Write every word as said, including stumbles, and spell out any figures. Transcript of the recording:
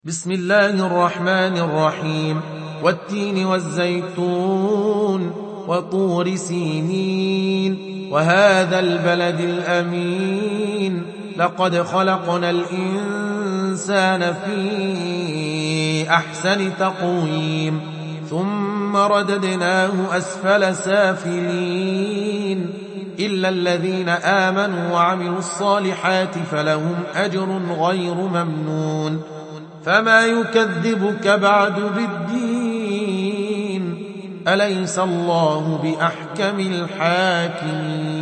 بسم الله الرحمن الرحيم والتين والزيتون وطور سينين وهذا البلد الأمين لقد خلقنا الإنسان في أحسن تقويم ثم رددناه أسفل سافلين إلا الذين آمنوا وعملوا الصالحات فلهم أجر غير ممنون فما يكذبك بعد بالدين أليس الله بأحكم الحاكمين